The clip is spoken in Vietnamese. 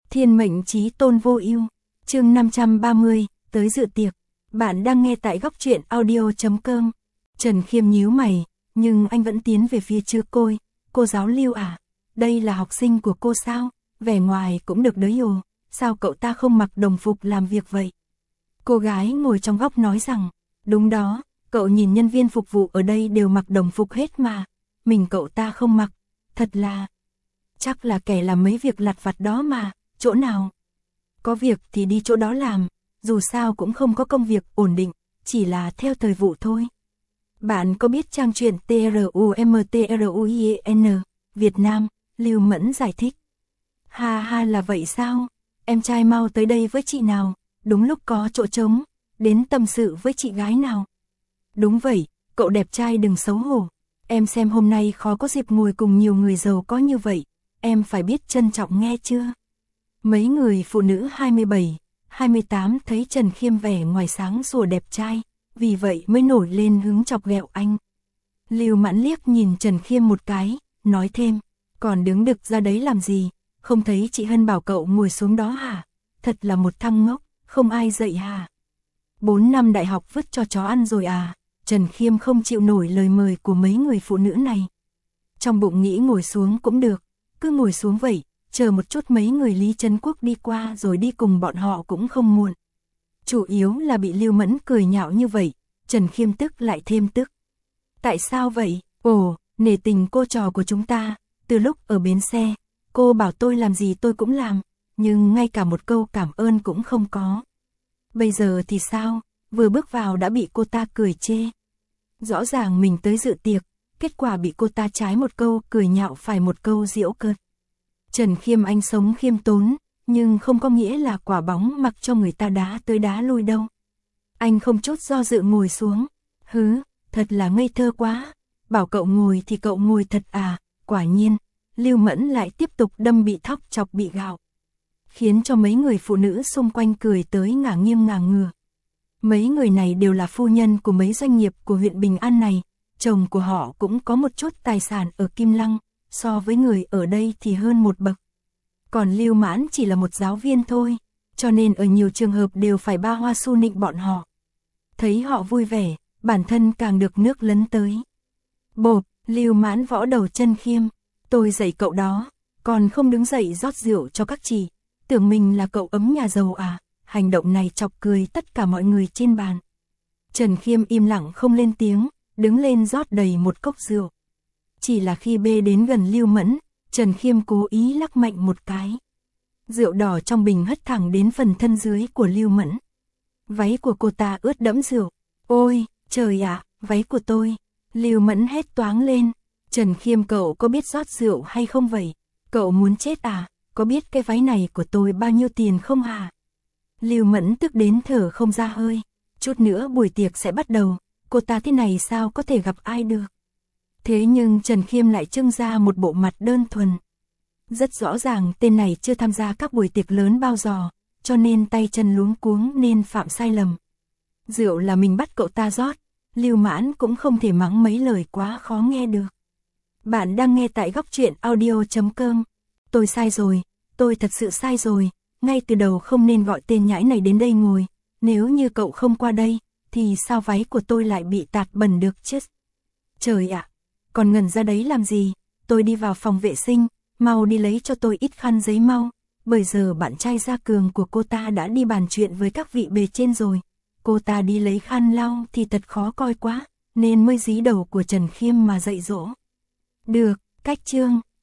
Thiên mệnh chí tôn vô ưu. Chương 530, tới dự tiệc. Bạn đang nghe tại góc truyện audio.com. Trần Khiêm nhíu mày, nhưng anh vẫn tiến về phía trước cô giáo Lưu à, đây là học sinh của cô sao? Vẻ ngoài cũng được đấy ồ, sao cậu ta không mặc đồng phục làm việc vậy? Cô gái ngồi trong góc nói rằng, đúng đó, cậu nhìn nhân viên phục vụ ở đây đều mặc đồng phục hết mà, mình cậu ta không mặc, thật là... Chắc là kẻ làm mấy việc lặt vặt đó mà, chỗ nào? Có việc thì đi chỗ đó làm, dù sao cũng không có công việc ổn định, chỉ là theo thời vụ thôi. Bạn có biết trang truyện TRUMTRUIN, Việt Nam, Lưu Mẫn giải thích. Ha ha là vậy sao? Em trai mau tới đây với chị nào, đúng lúc có chỗ trống, đến tâm sự với chị gái nào. Đúng vậy, cậu đẹp trai đừng xấu hổ, em xem hôm nay khó có dịp ngồi cùng nhiều người giàu có như vậy, em phải biết trân trọng nghe chưa? Mấy người phụ nữ 27, 28 thấy Trần Khiêm vẻ ngoài sáng sủa đẹp trai, vì vậy mới nổi lên hứng chọc ghẹo anh. Lưu Mãn liếc nhìn Trần Khiêm một cái, nói thêm, còn đứng đực ra đấy làm gì, không thấy chị Hân bảo cậu ngồi xuống đó hả? Thật là một thằng ngốc, không ai dạy hả? 4 năm đại học vứt cho chó ăn rồi à? Trần Khiêm không chịu nổi lời mời của mấy người phụ nữ này. Trong bụng nghĩ ngồi xuống cũng được, cứ ngồi xuống vậy, chờ một chút mấy người Lý Trấn Quốc đi qua rồi đi cùng bọn họ cũng không muộn. Chủ yếu là bị Lưu Mẫn cười nhạo như vậy, Trần Khiêm tức lại thêm tức. Tại sao vậy? Ồ, nể tình cô trò của chúng ta, từ lúc ở bến xe, cô bảo tôi làm gì tôi cũng làm, nhưng ngay cả một câu cảm ơn cũng không có. Bây giờ thì sao? Vừa bước vào đã bị cô ta cười chê. Rõ ràng mình tới dự tiệc, kết quả bị cô ta trái một câu cười nhạo phải một câu giễu cợt. Trần Khiêm anh sống khiêm tốn, nhưng không có nghĩa là quả bóng mặc cho người ta đá tới đá lui đâu. Anh không chút do dự ngồi xuống. Hứ, thật là ngây thơ quá. Bảo cậu ngồi thì cậu ngồi thật à, quả nhiên. Lưu Mẫn lại tiếp tục đâm bị thóc chọc bị gạo, khiến cho mấy người phụ nữ xung quanh cười tới ngả nghiêng ngả ngửa. Mấy người này đều là phu nhân của mấy doanh nghiệp của huyện Bình An này, chồng của họ cũng có một chút tài sản ở Kim Lăng, so với người ở đây thì hơn một bậc. Còn Lưu Mãn chỉ là một giáo viên thôi, cho nên ở nhiều trường hợp đều phải ba hoa su nịnh bọn họ. Thấy họ vui vẻ, bản thân càng được nước lấn tới. Bộp, Lưu Mãn võ đầu Trần Khiêm, tôi dạy cậu đó, còn không đứng dậy rót rượu cho các chị, tưởng mình là cậu ấm nhà giàu à? Hành động này chọc cười tất cả mọi người trên bàn. Trần Khiêm im lặng không lên tiếng, đứng lên rót đầy một cốc rượu. Chỉ là khi bê đến gần Lưu Mẫn, Trần Khiêm cố ý lắc mạnh một cái. Rượu đỏ trong bình hất thẳng đến phần thân dưới của Lưu Mẫn. Váy của cô ta ướt đẫm rượu. Ôi, trời ạ, váy của tôi. Lưu Mẫn hét toáng lên. Trần Khiêm cậu có biết rót rượu hay không vậy? Cậu muốn chết à? Có biết cái váy này của tôi bao nhiêu tiền không hả? Lưu Mẫn tức đến thở không ra hơi. Chút nữa buổi tiệc sẽ bắt đầu, cô ta thế này sao có thể gặp ai được? Thế nhưng Trần Khiêm lại trưng ra một bộ mặt đơn thuần. Rất rõ ràng tên này chưa tham gia các buổi tiệc lớn bao giờ, cho nên tay chân luống cuống nên phạm sai lầm. Rượu là mình bắt cậu ta rót, Lưu Mãn cũng không thể mắng mấy lời quá khó nghe được. Bạn đang nghe tại góc truyện audio.com. Tôi sai rồi, tôi thật sự sai rồi, ngay từ đầu không nên gọi tên nhãi này đến đây ngồi, nếu như cậu không qua đây, thì sao váy của tôi lại bị tạt bẩn được chứ? Trời ạ, còn ngẩn ra đấy làm gì? Tôi đi vào phòng vệ sinh, mau đi lấy cho tôi ít khăn giấy mau. Bởi giờ bạn trai Gia Cường của cô ta đã đi bàn chuyện với các vị bề trên rồi. Cô ta đi lấy khăn lau thì thật khó coi quá, nên mới dí đầu của Trần Khiêm mà dạy dỗ. Được, cách chương.